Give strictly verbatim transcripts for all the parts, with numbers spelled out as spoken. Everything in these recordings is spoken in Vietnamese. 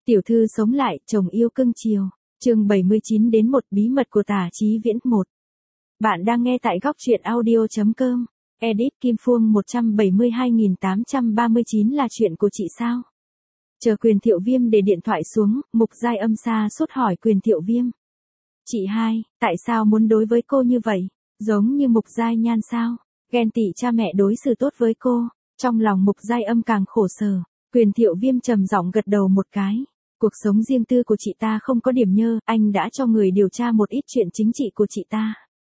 Tiểu thư sống lại, chồng yêu cưng chiều. Chương bảy mươi chín đến một bí mật của Tả Chí Viễn một. Bạn đang nghe tại góc truyện audio chấm com. Edit Kim Phuông một trăm bảy mươi hai nghìn tám trăm ba mươi chín là chuyện của chị sao? Chờ Quyền Thiệu Viêm để điện thoại xuống, Mục Giai Âm xa sút hỏi Quyền Thiệu Viêm. Chị hai, tại sao muốn đối với cô như vậy? Giống như Mục Giai Nhan sao? Ghen tị cha mẹ đối xử tốt với cô. Trong lòng Mục Giai Âm càng khổ sở. Quyền Thiệu Viêm trầm giọng gật đầu một cái. Cuộc sống riêng tư của chị ta không có điểm nhơ, anh đã cho người điều tra một ít chuyện chính trị của chị ta.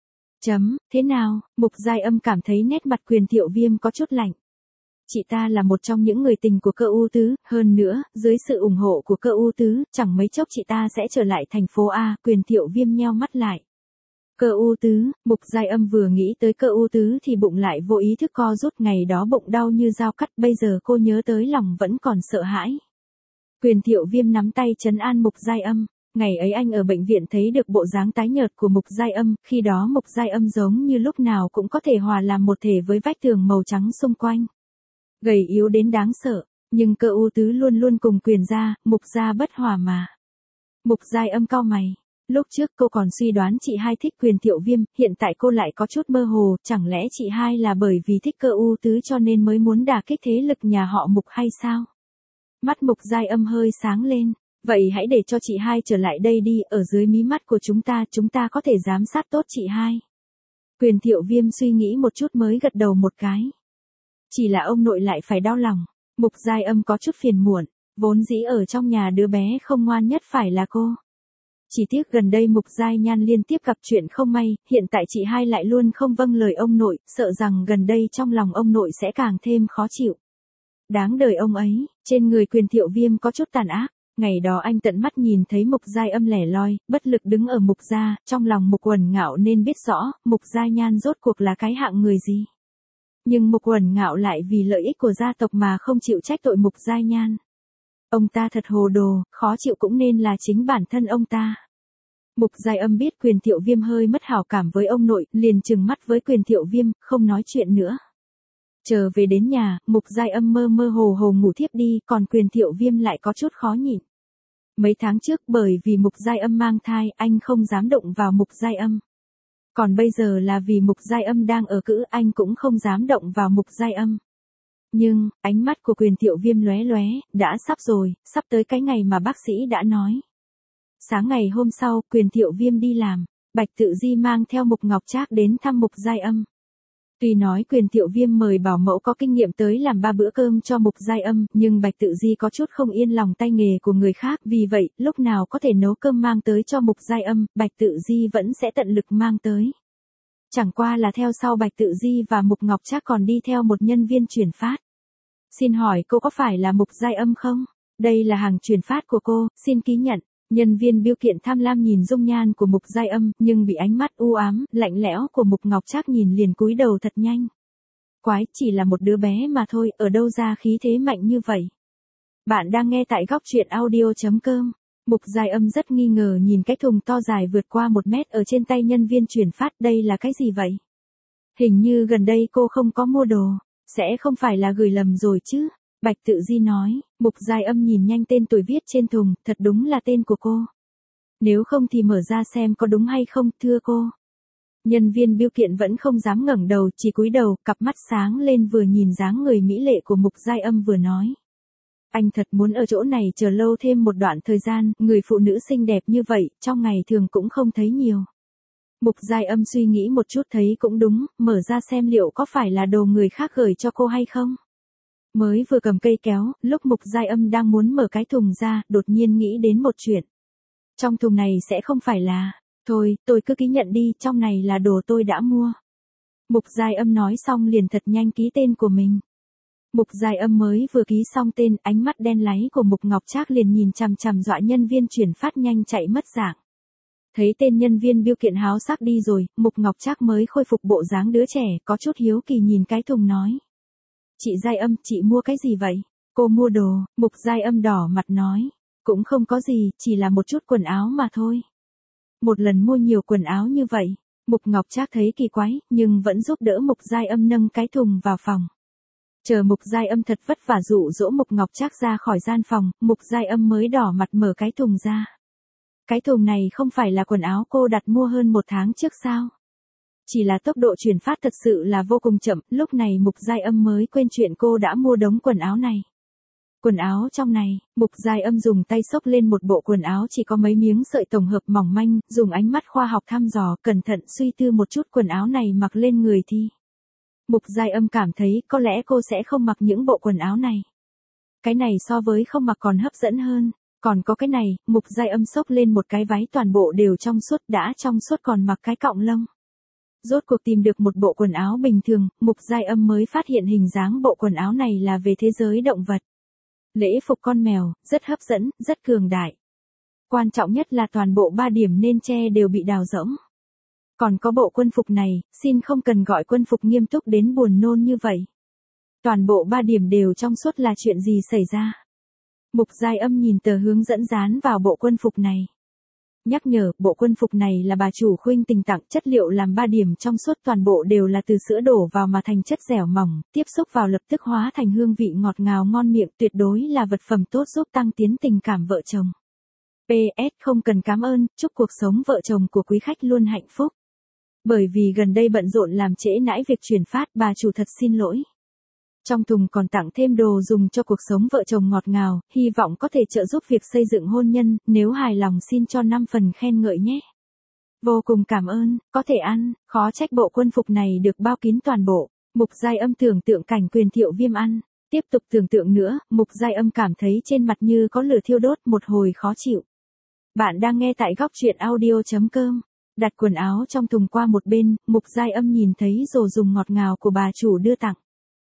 Chấm, thế nào? Mục Giai Âm cảm thấy nét mặt Quyền Thiệu Viêm có chút lạnh. Chị ta là một trong những người tình của Cơ U Tứ, hơn nữa, dưới sự ủng hộ của Cơ U Tứ, chẳng mấy chốc chị ta sẽ trở lại thành phố A. Quyền Thiệu Viêm nheo mắt lại. Cơ U Tứ, Mục Giai Âm vừa nghĩ tới Cơ U Tứ thì bụng lại vô ý thức co rút, ngày đó bụng đau như dao cắt, bây giờ cô nhớ tới lòng vẫn còn sợ hãi. Quyền Thiệu Viêm nắm tay trấn an Mục Giai Âm. Ngày ấy anh ở bệnh viện thấy được bộ dáng tái nhợt của Mục Giai Âm, khi đó Mục Giai Âm giống như lúc nào cũng có thể hòa làm một thể với vách tường màu trắng xung quanh. Gầy yếu đến đáng sợ, nhưng Cơ U Tứ luôn luôn cùng Quyền gia, Mục gia bất hòa mà. Mục Giai Âm cau mày. Lúc trước cô còn suy đoán chị hai thích Quyền Thiệu Viêm, hiện tại cô lại có chút mơ hồ, chẳng lẽ chị hai là bởi vì thích Cơ U Tứ cho nên mới muốn đả kích thế lực nhà họ Mục hay sao? Mắt Mục Giai Âm hơi sáng lên. Vậy hãy để cho chị hai trở lại đây đi, ở dưới mí mắt của chúng ta, chúng ta có thể giám sát tốt chị hai. Quyền Thiệu Viêm suy nghĩ một chút mới gật đầu một cái. Chỉ là ông nội lại phải đau lòng. Mục Giai Âm có chút phiền muộn, vốn dĩ ở trong nhà đứa bé không ngoan nhất phải là cô. Chỉ tiếc gần đây Mục Giai Nhan liên tiếp gặp chuyện không may, hiện tại chị hai lại luôn không vâng lời ông nội, sợ rằng gần đây trong lòng ông nội sẽ càng thêm khó chịu. Đáng đời ông ấy. Trên người Quyền Thiệu Viêm có chút tàn ác. Ngày đó anh tận mắt nhìn thấy Mục Giai Âm lẻ loi, bất lực đứng ở Mục gia, trong lòng Mục Uẩn Ngạo nên biết rõ, Mục Giai Nhan rốt cuộc là cái hạng người gì. Nhưng Mục Uẩn Ngạo lại vì lợi ích của gia tộc mà không chịu trách tội Mục Giai Nhan. Ông ta thật hồ đồ, khó chịu cũng nên là chính bản thân ông ta. Mục Giai Âm biết Quyền Thiệu Viêm hơi mất hảo cảm với ông nội, liền trừng mắt với Quyền Thiệu Viêm, không nói chuyện nữa. Chờ về đến nhà, Mục Giai Âm mơ mơ hồ hồ ngủ thiếp đi, còn Quyền Thiệu Viêm lại có chút khó nhịn. Mấy tháng trước bởi vì Mục Giai Âm mang thai, anh không dám động vào Mục Giai Âm. Còn bây giờ là vì Mục Giai Âm đang ở cữ, anh cũng không dám động vào Mục Giai Âm. Nhưng, ánh mắt của Quyền Thiệu Viêm lóe lóe, đã sắp rồi, sắp tới cái ngày mà bác sĩ đã nói. Sáng ngày hôm sau, Quyền Thiệu Viêm đi làm, Bạch Tự Di mang theo Mục Ngọc Trác đến thăm Mục Giai Âm. Tuy nói Quyền Thiệu Viêm mời bảo mẫu có kinh nghiệm tới làm ba bữa cơm cho Mục Giai Âm, nhưng Bạch Tự Di có chút không yên lòng tay nghề của người khác, vì vậy, lúc nào có thể nấu cơm mang tới cho Mục Giai Âm, Bạch Tự Di vẫn sẽ tận lực mang tới. Chẳng qua là theo sau Bạch Tự Di và Mục Ngọc Trác còn đi theo một nhân viên chuyển phát. Xin hỏi cô có phải là Mục Giai Âm không? Đây là hàng chuyển phát của cô, xin ký nhận. Nhân viên bưu kiện tham lam nhìn dung nhan của Mục Giai Âm, nhưng bị ánh mắt u ám, lạnh lẽo của Mục Ngọc Trác nhìn liền cúi đầu thật nhanh. Quái, chỉ là một đứa bé mà thôi, ở đâu ra khí thế mạnh như vậy? Bạn đang nghe tại góc truyện audio chấm com. Mục Giai Âm rất nghi ngờ nhìn cái thùng to dài vượt qua một mét ở trên tay nhân viên chuyển phát, đây là cái gì vậy? Hình như gần đây cô không có mua đồ, sẽ không phải là gửi lầm rồi chứ? Bạch Tự Di nói. Mục Giai Âm nhìn nhanh tên tuổi viết trên thùng, thật đúng là tên của cô. Nếu không thì mở ra xem có đúng hay không, thưa cô. Nhân viên bưu kiện vẫn không dám ngẩng đầu, chỉ cúi đầu, cặp mắt sáng lên vừa nhìn dáng người mỹ lệ của Mục Giai Âm vừa nói. Anh thật muốn ở chỗ này chờ lâu thêm một đoạn thời gian, người phụ nữ xinh đẹp như vậy, trong ngày thường cũng không thấy nhiều. Mục Giai Âm suy nghĩ một chút thấy cũng đúng, mở ra xem liệu có phải là đồ người khác gửi cho cô hay không. Mới vừa cầm cây kéo, lúc Mục Giai Âm đang muốn mở cái thùng ra, đột nhiên nghĩ đến một chuyện. Trong thùng này sẽ không phải là, thôi, tôi cứ ký nhận đi, trong này là đồ tôi đã mua. Mục Giai Âm nói xong liền thật nhanh ký tên của mình. Mục Giai Âm mới vừa ký xong tên, ánh mắt đen láy của Mục Ngọc Trác liền nhìn chằm chằm dọa nhân viên chuyển phát nhanh chạy mất dạng. Thấy tên nhân viên bưu kiện háo sắc đi rồi, Mục Ngọc Trác mới khôi phục bộ dáng đứa trẻ, có chút hiếu kỳ nhìn cái thùng nói. Chị Giai Âm, chị mua cái gì vậy? Cô mua đồ. Mục Giai Âm đỏ mặt nói. Cũng không có gì, chỉ là một chút quần áo mà thôi. Một lần mua nhiều quần áo như vậy. Mục Ngọc Trác thấy kỳ quái, nhưng vẫn giúp đỡ Mục Giai Âm nâng cái thùng vào phòng. Chờ Mục Giai Âm thật vất vả dụ dỗ Mục Ngọc Trác ra khỏi gian phòng, Mục Giai Âm mới đỏ mặt mở cái thùng ra. Cái thùng này không phải là quần áo cô đặt mua hơn một tháng trước sao? Chỉ là tốc độ chuyển phát thật sự là vô cùng chậm, lúc này Mục Giai Âm mới quên chuyện cô đã mua đống quần áo này. Quần áo trong này, Mục Giai Âm dùng tay xốc lên một bộ quần áo chỉ có mấy miếng sợi tổng hợp mỏng manh, dùng ánh mắt khoa học thăm dò, cẩn thận suy tư một chút quần áo này mặc lên người thì. Mục Giai Âm cảm thấy có lẽ cô sẽ không mặc những bộ quần áo này. Cái này so với không mặc còn hấp dẫn hơn. Còn có cái này, Mục Giai Âm xốc lên một cái váy toàn bộ đều trong suốt, đã trong suốt còn mặc cái cọng lông. Rốt cuộc tìm được một bộ quần áo bình thường, Mục Giai Âm mới phát hiện hình dáng bộ quần áo này là về thế giới động vật. Lễ phục con mèo, rất hấp dẫn, rất cường đại. Quan trọng nhất là toàn bộ ba điểm nên che đều bị đào rỗng. Còn có bộ quân phục này, xin không cần gọi quân phục nghiêm túc đến buồn nôn như vậy. Toàn bộ ba điểm đều trong suốt là chuyện gì xảy ra? Mục Giai Âm nhìn tờ hướng dẫn dán vào bộ quân phục này. Nhắc nhở, bộ quân phục này là bà chủ Khuynh Tình tặng, chất liệu làm ba điểm trong suốt, toàn bộ đều là từ sữa đổ vào mà thành chất dẻo mỏng, tiếp xúc vào lập tức hóa thành hương vị ngọt ngào ngon miệng, tuyệt đối là vật phẩm tốt giúp tăng tiến tình cảm vợ chồng. pê ét Không cần cảm ơn, chúc cuộc sống vợ chồng của quý khách luôn hạnh phúc. Bởi vì gần đây bận rộn làm trễ nãi việc chuyển phát, bà chủ thật xin lỗi. Trong thùng còn tặng thêm đồ dùng cho cuộc sống vợ chồng ngọt ngào, hy vọng có thể trợ giúp việc xây dựng hôn nhân, nếu hài lòng xin cho năm phần khen ngợi nhé. Vô cùng cảm ơn, có thể ăn, khó trách bộ quân phục này được bao kín toàn bộ. Mục Giai Âm tưởng tượng cảnh Quyền Thiệu Viêm ăn, tiếp tục tưởng tượng nữa, Mục Giai Âm cảm thấy trên mặt như có lửa thiêu đốt, một hồi khó chịu. Bạn đang nghe tại góc truyện audio chấm com. Đặt quần áo trong thùng qua một bên, Mục Giai Âm nhìn thấy đồ dùng ngọt ngào của bà chủ đưa tặng.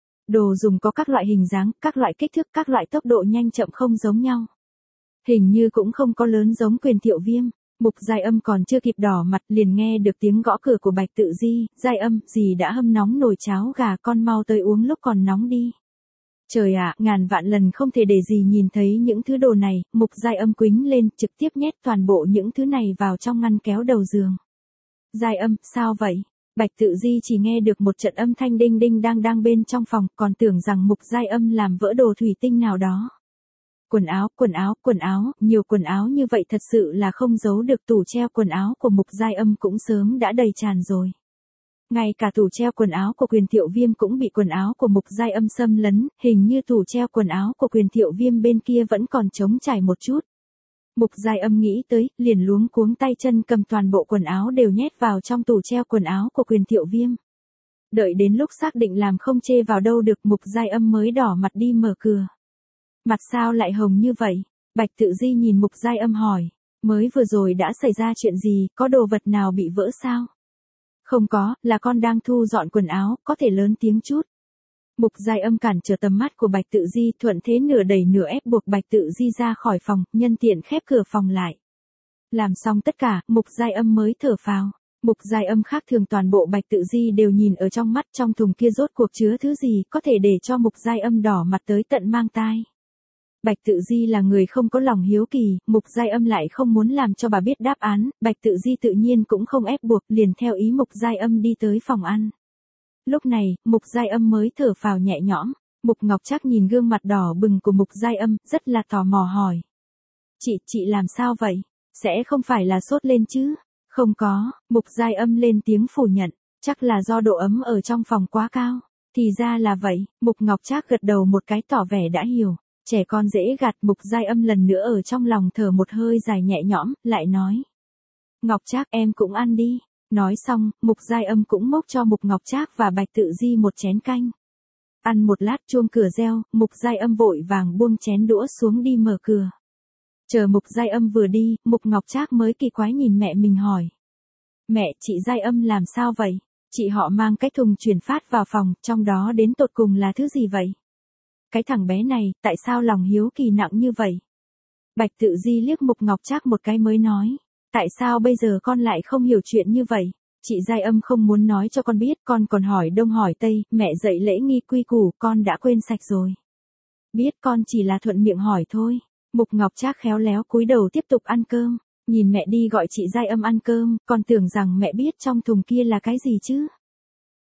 Đồ dùng có các loại hình dáng, các loại kích thước, các loại tốc độ nhanh chậm không giống nhau. Hình như cũng không có lớn giống Quyền Thiệu Viêm. Mục Giai Âm còn chưa kịp đỏ mặt liền nghe được tiếng gõ cửa của Bạch Tự Di. Giai Âm, dì đã hâm nóng nồi cháo gà, con mau tới uống lúc còn nóng đi. Trời ạ, ngàn vạn lần không thể để dì nhìn thấy những thứ đồ này. Mục Giai Âm quýnh lên, trực tiếp nhét toàn bộ những thứ này vào trong ngăn kéo đầu giường. Giai Âm, sao vậy? Bạch Tự Di chỉ nghe được một trận âm thanh đinh đinh đang đang bên trong phòng, còn tưởng rằng Mục Giai Âm làm vỡ đồ thủy tinh nào đó. Quần áo, quần áo, quần áo, nhiều quần áo như vậy thật sự là không giấu được, tủ treo quần áo của Mục Giai Âm cũng sớm đã đầy tràn rồi. Ngay cả tủ treo quần áo của Quyền Thiệu Viêm cũng bị quần áo của Mục Giai Âm xâm lấn, hình như tủ treo quần áo của Quyền Thiệu Viêm bên kia vẫn còn trống trải một chút. Mục Giai Âm nghĩ tới, liền luống cuống tay chân cầm toàn bộ quần áo đều nhét vào trong tủ treo quần áo của Quyền Thiệu Viêm. Đợi đến lúc xác định làm không chê vào đâu được, Mục Giai Âm mới đỏ mặt đi mở cửa. Mặt sao lại hồng như vậy? Bạch Tự Di nhìn Mục Giai Âm hỏi, mới vừa rồi đã xảy ra chuyện gì, có đồ vật nào bị vỡ sao? Không có, là con đang thu dọn quần áo, có thể lớn tiếng chút. Mục Giai Âm cản trở tầm mắt của Bạch Tự Di, thuận thế nửa đẩy nửa ép buộc Bạch Tự Di ra khỏi phòng, nhân tiện khép cửa phòng lại. Làm xong tất cả, Mục Giai Âm mới thở phào. Mục Giai Âm khác thường toàn bộ Bạch Tự Di đều nhìn ở trong mắt, trong thùng kia rốt cuộc chứa thứ gì, có thể để cho Mục Giai Âm đỏ mặt tới tận mang tai. Bạch Tự Di là người không có lòng hiếu kỳ, Mục Giai Âm lại không muốn làm cho bà biết đáp án, Bạch Tự Di tự nhiên cũng không ép buộc, liền theo ý Mục Giai Âm đi tới phòng ăn. Lúc này, Mục Giai Âm mới thở phào nhẹ nhõm. Mục Ngọc Trác nhìn gương mặt đỏ bừng của Mục Giai Âm, rất là tò mò hỏi. Chị, chị làm sao vậy? Sẽ không phải là sốt lên chứ? Không có, Mục Giai Âm lên tiếng phủ nhận, chắc là do độ ấm ở trong phòng quá cao. Thì ra là vậy, Mục Ngọc Trác gật đầu một cái tỏ vẻ đã hiểu. Trẻ con dễ gạt, Mục Giai Âm lần nữa ở trong lòng thở một hơi dài nhẹ nhõm, lại nói. Ngọc Trác, em cũng ăn đi. Nói xong, Mục Giai Âm cũng múc cho Mục Ngọc Trác và Bạch Tự Di một chén canh. Ăn một lát chuông cửa reo, Mục Giai Âm vội vàng buông chén đũa xuống đi mở cửa. Chờ Mục Giai Âm vừa đi, Mục Ngọc Trác mới kỳ quái nhìn mẹ mình hỏi. Mẹ, chị Giai Âm làm sao vậy? Chị họ mang cái thùng chuyển phát vào phòng, trong đó đến tột cùng là thứ gì vậy? Cái thằng bé này, tại sao lòng hiếu kỳ nặng như vậy? Bạch Tự Di liếc Mục Ngọc Trác một cái mới nói. Tại sao bây giờ con lại không hiểu chuyện như vậy? Chị Giai Âm không muốn nói cho con biết, con còn hỏi đông hỏi tây, mẹ dạy lễ nghi quy củ, con đã quên sạch rồi. Biết, con chỉ là thuận miệng hỏi thôi. Mục Ngọc Trác khéo léo cúi đầu tiếp tục ăn cơm. Nhìn mẹ đi gọi chị Giai Âm ăn cơm, con tưởng rằng mẹ biết trong thùng kia là cái gì chứ?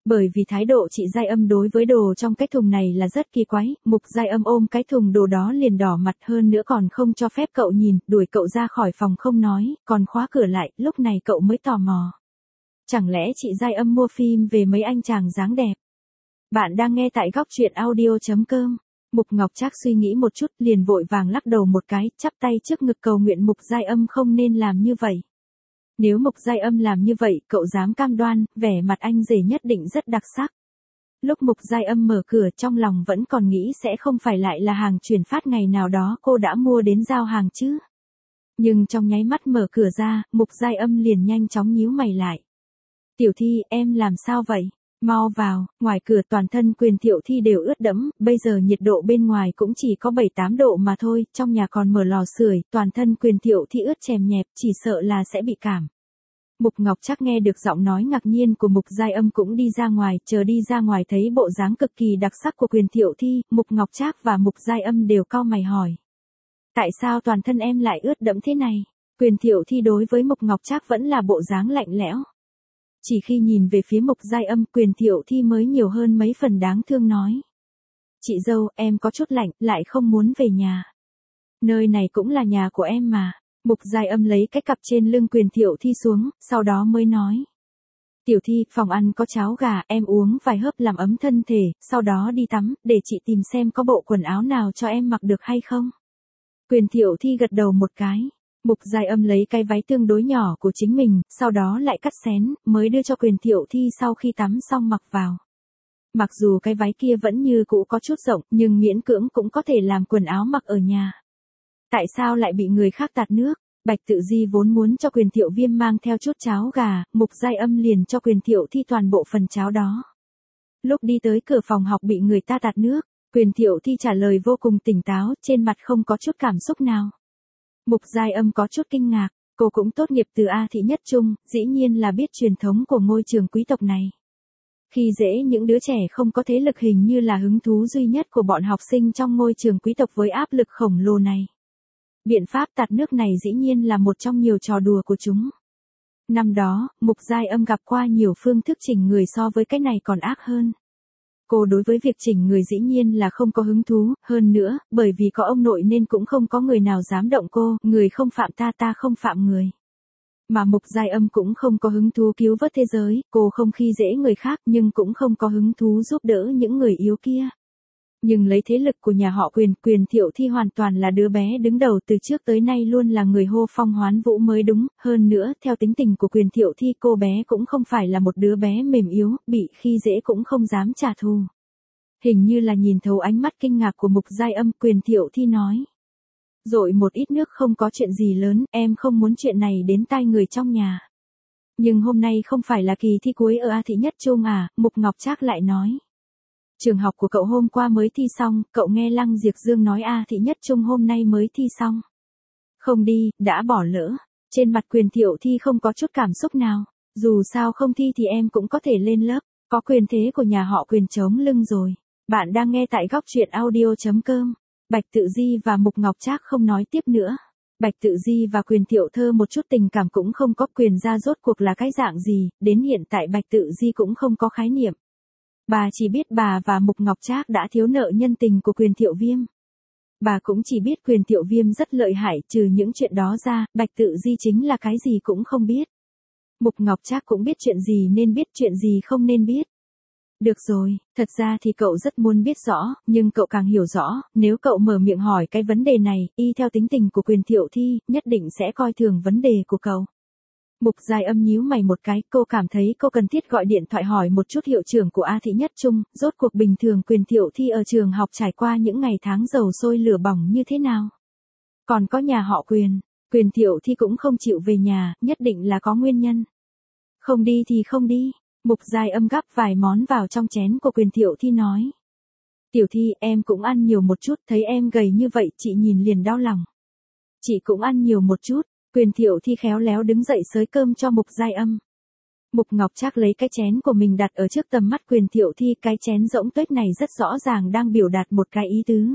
Bởi vì thái độ chị Giai Âm đối với đồ trong cái thùng này là rất kỳ quái, Mục Giai Âm ôm cái thùng đồ đó liền đỏ mặt, hơn nữa còn không cho phép cậu nhìn, đuổi cậu ra khỏi phòng không nói, còn khóa cửa lại, lúc này cậu mới tò mò. Chẳng lẽ chị Giai Âm mua phim về mấy anh chàng dáng đẹp? Bạn đang nghe tại góc truyện audio.com. Mục Ngọc Trác suy nghĩ một chút liền vội vàng lắc đầu một cái, chắp tay trước ngực cầu nguyện Mục Giai Âm không nên làm như vậy. Nếu Mục Giai Âm làm như vậy, cậu dám cam đoan, vẻ mặt anh rể nhất định rất đặc sắc. Lúc Mục Giai Âm mở cửa trong lòng vẫn còn nghĩ sẽ không phải lại là hàng chuyển phát ngày nào đó cô đã mua đến giao hàng chứ. Nhưng trong nháy mắt mở cửa ra, Mục Giai Âm liền nhanh chóng nhíu mày lại. Tiểu Thi, em làm sao vậy? Mau vào, ngoài cửa toàn thân Quyền Thiệu Thi đều ướt đẫm, bây giờ nhiệt độ bên ngoài cũng chỉ có bảy tám độ mà thôi, trong nhà còn mở lò sưởi, toàn thân Quyền Thiệu Thi ướt chèm nhẹp, chỉ sợ là sẽ bị cảm. Mục Ngọc Trác nghe được giọng nói ngạc nhiên của Mục Giai Âm cũng đi ra ngoài, chờ đi ra ngoài thấy bộ dáng cực kỳ đặc sắc của Quyền Thiệu Thi, Mục Ngọc Trác và Mục Giai Âm đều cau mày hỏi. Tại sao toàn thân em lại ướt đẫm thế này? Quyền Thiệu Thi đối với Mục Ngọc Trác vẫn là bộ dáng lạnh lẽo. Chỉ khi nhìn về phía Mục Giai Âm, Quyền Thiệu Thi mới nhiều hơn mấy phần đáng thương nói. Chị dâu, em có chút lạnh, lại không muốn về nhà. Nơi này cũng là nhà của em mà. Mục Giai Âm lấy cái cặp trên lưng Quyền Thiệu Thi xuống, sau đó mới nói. Tiểu Thi, phòng ăn có cháo gà, em uống vài hớp làm ấm thân thể, sau đó đi tắm, để chị tìm xem có bộ quần áo nào cho em mặc được hay không. Quyền Thiệu Thi gật đầu một cái. Mục Giai Âm lấy cái váy tương đối nhỏ của chính mình, sau đó lại cắt xén, mới đưa cho Quyền Thiệu Thi sau khi tắm xong mặc vào. Mặc dù cái váy kia vẫn như cũ có chút rộng, nhưng miễn cưỡng cũng có thể làm quần áo mặc ở nhà. Tại sao lại bị người khác tạt nước? Bạch Tự Di vốn muốn cho Quyền Thiệu Viêm mang theo chút cháo gà, Mục Giai Âm liền cho Quyền Thiệu Thi toàn bộ phần cháo đó. Lúc đi tới cửa phòng học bị người ta tạt nước, Quyền Thiệu Thi trả lời vô cùng tỉnh táo, trên mặt không có chút cảm xúc nào. Mục Giai Âm có chút kinh ngạc, cô cũng tốt nghiệp từ A Thị Nhất Trung, dĩ nhiên là biết truyền thống của ngôi trường quý tộc này. Khi dễ những đứa trẻ không có thế lực hình như là hứng thú duy nhất của bọn học sinh trong ngôi trường quý tộc với áp lực khổng lồ này. Biện pháp tạt nước này dĩ nhiên là một trong nhiều trò đùa của chúng. Năm đó, Mục Giai Âm gặp qua nhiều phương thức chỉnh người so với cái này còn ác hơn. Cô đối với việc chỉnh người dĩ nhiên là không có hứng thú, hơn nữa, bởi vì có ông nội nên cũng không có người nào dám động cô, người không phạm ta ta không phạm người. Mà Mục Giai Âm cũng không có hứng thú cứu vớt thế giới, cô không khi dễ người khác nhưng cũng không có hứng thú giúp đỡ những người yếu kia. Nhưng lấy thế lực của nhà họ Quyền, Quyền Thiệu Thi hoàn toàn là đứa bé đứng đầu từ trước tới nay luôn là người hô phong hoán vũ mới đúng, hơn nữa, theo tính tình của Quyền Thiệu Thi cô bé cũng không phải là một đứa bé mềm yếu, bị khi dễ cũng không dám trả thù. Hình như là nhìn thấu ánh mắt kinh ngạc của Mục Giai Âm, Quyền Thiệu Thi nói. Dội một ít nước không có chuyện gì lớn, em không muốn chuyện này đến tai người trong nhà. Nhưng hôm nay không phải là kỳ thi cuối ở A Thị Nhất Trung à, Mục Ngọc Trác lại nói. Trường học của cậu hôm qua mới thi xong, cậu nghe Lăng Diệp Dương nói A Thị Nhất Trung hôm nay mới thi xong. Không đi, đã bỏ lỡ. Trên mặt Quyền Thiệu Thi không có chút cảm xúc nào. Dù sao không thi thì em cũng có thể lên lớp. Có quyền thế của nhà họ Quyền chống lưng rồi. Bạn đang nghe tại góc truyện audio.com. Bạch Tự Di và Mục Ngọc Trác không nói tiếp nữa. Bạch Tự Di và Quyền Thiệu Thơ một chút tình cảm cũng không có, Quyền gia rốt cuộc là cái dạng gì, đến hiện tại Bạch Tự Di cũng không có khái niệm. Bà chỉ biết bà và Mục Ngọc Trác đã thiếu nợ nhân tình của Quyền Thiệu Viêm. Bà cũng chỉ biết Quyền Thiệu Viêm rất lợi hại, trừ những chuyện đó ra, Bạch Tự Di chính là cái gì cũng không biết. Mục Ngọc Trác cũng biết chuyện gì nên biết, chuyện gì không nên biết. Được rồi, thật ra thì cậu rất muốn biết rõ, nhưng cậu càng hiểu rõ, nếu cậu mở miệng hỏi cái vấn đề này, y theo tính tình của Quyền Thiệu Thi, nhất định sẽ coi thường vấn đề của cậu. Mục Giai Âm nhíu mày một cái, cô cảm thấy cô cần thiết gọi điện thoại hỏi một chút hiệu trưởng của A Thị Nhất Trung, rốt cuộc bình thường Quyền Thiệu Thi ở trường học trải qua những ngày tháng dầu sôi lửa bỏng như thế nào. Còn có nhà họ Quyền, Quyền Thiệu Thi cũng không chịu về nhà, nhất định là có nguyên nhân. Không đi thì không đi. Mục Giai Âm gắp vài món vào trong chén của Quyền Thiệu Thi nói. Tiểu Thi, em cũng ăn nhiều một chút, thấy em gầy như vậy, chị nhìn liền đau lòng. Chị cũng ăn nhiều một chút. Quyền Thiệu Thi khéo léo đứng dậy xới cơm cho Mục Giai Âm. Mục Ngọc Trác lấy cái chén của mình đặt ở trước tầm mắt Quyền Thiệu Thi, cái chén rỗng tuếch này rất rõ ràng đang biểu đạt một cái ý tứ.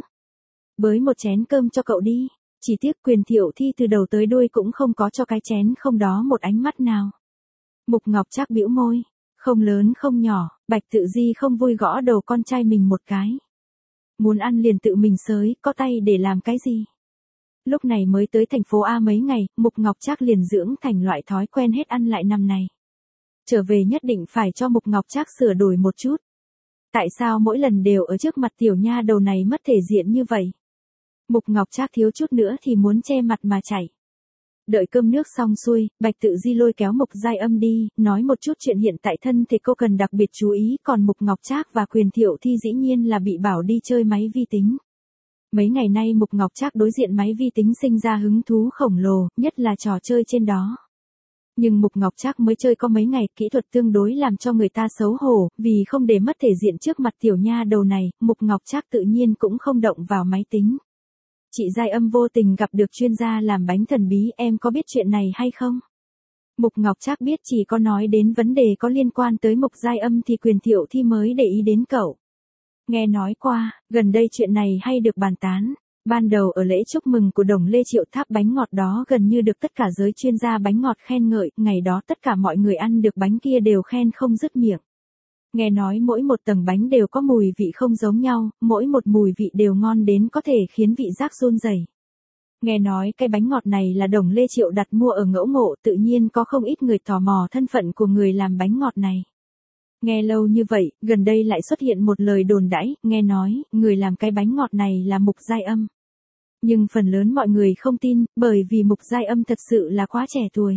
Bới một chén cơm cho cậu đi. Chỉ tiếc Quyền Thiệu Thi từ đầu tới đuôi cũng không có cho cái chén không đó một ánh mắt nào. Mục Ngọc Trác bĩu môi. Không lớn không nhỏ, Bạch Tự Di không vui gõ đầu con trai mình một cái. Muốn ăn liền tự mình xới, có tay để làm cái gì? Lúc này mới tới thành phố A mấy ngày, Mục Ngọc Trác liền dưỡng thành loại thói quen hết ăn lại năm này. Trở về nhất định phải cho Mục Ngọc Trác sửa đổi một chút. Tại sao mỗi lần đều ở trước mặt tiểu nha đầu này mất thể diện như vậy? Mục Ngọc Trác thiếu chút nữa thì muốn che mặt mà chảy. Đợi cơm nước xong xuôi, Bạch Tự Di lôi kéo Mục Giai Âm đi, nói một chút chuyện hiện tại thân thì cô cần đặc biệt chú ý, còn Mục Ngọc Trác và Quyền Thiệu Thi dĩ nhiên là bị bảo đi chơi máy vi tính. Mấy ngày nay Mục Ngọc Trác đối diện máy vi tính sinh ra hứng thú khổng lồ, nhất là trò chơi trên đó. Nhưng Mục Ngọc Trác mới chơi có mấy ngày, kỹ thuật tương đối làm cho người ta xấu hổ, vì không để mất thể diện trước mặt tiểu nha đầu này, Mục Ngọc Trác tự nhiên cũng không động vào máy tính. Chị Giai Âm vô tình gặp được chuyên gia làm bánh thần bí, em có biết chuyện này hay không? Mục Ngọc Trác biết chỉ có nói đến vấn đề có liên quan tới Mục Giai Âm thì Quyền Thiệu Thi mới để ý đến cậu. Nghe nói qua, gần đây chuyện này hay được bàn tán. Ban đầu ở lễ chúc mừng của Đồng Lê Triệu tháp bánh ngọt đó gần như được tất cả giới chuyên gia bánh ngọt khen ngợi, ngày đó tất cả mọi người ăn được bánh kia đều khen không dứt miệng. Nghe nói mỗi một tầng bánh đều có mùi vị không giống nhau, mỗi một mùi vị đều ngon đến có thể khiến vị giác run rẩy. Nghe nói cái bánh ngọt này là Đồng Lê Triệu đặt mua ở Ngẫu Ngộ, tự nhiên có không ít người tò mò thân phận của người làm bánh ngọt này. Nghe lâu như vậy, gần đây lại xuất hiện một lời đồn đãi, nghe nói, người làm cái bánh ngọt này là Mục Giai Âm. Nhưng phần lớn mọi người không tin, bởi vì Mục Giai Âm thật sự là quá trẻ tuổi.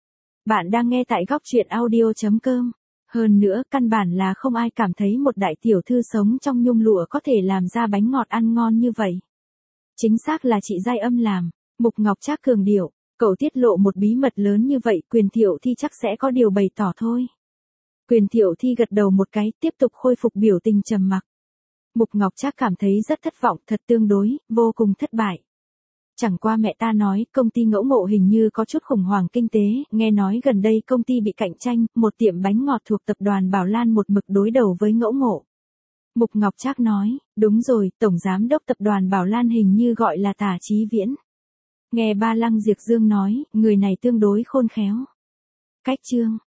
Bạn đang nghe tại góc truyện audio chấm com. Hơn nữa, căn bản là không ai cảm thấy một đại tiểu thư sống trong nhung lụa có thể làm ra bánh ngọt ăn ngon như vậy. Chính xác là chị Giai Âm làm. Mục Ngọc Trác cường điệu, cậu tiết lộ một bí mật lớn như vậy, Quyền Thiệu Thi chắc sẽ có điều bày tỏ thôi. Quyền Thiệu Thi gật đầu một cái, tiếp tục khôi phục biểu tình trầm mặc. Mục Ngọc Trác cảm thấy rất thất vọng, thật tương đối, vô cùng thất bại. Chẳng qua mẹ ta nói, công ty Ngẫu Ngộ hình như có chút khủng hoảng kinh tế, nghe nói gần đây công ty bị cạnh tranh, một tiệm bánh ngọt thuộc tập đoàn Bảo Lan một mực đối đầu với Ngẫu Ngộ. Mục Ngọc Trác nói, đúng rồi, tổng giám đốc tập đoàn Bảo Lan hình như gọi là Tả Chí Viễn. Nghe ba Lăng Diệp Dương nói, người này tương đối khôn khéo. Cách chương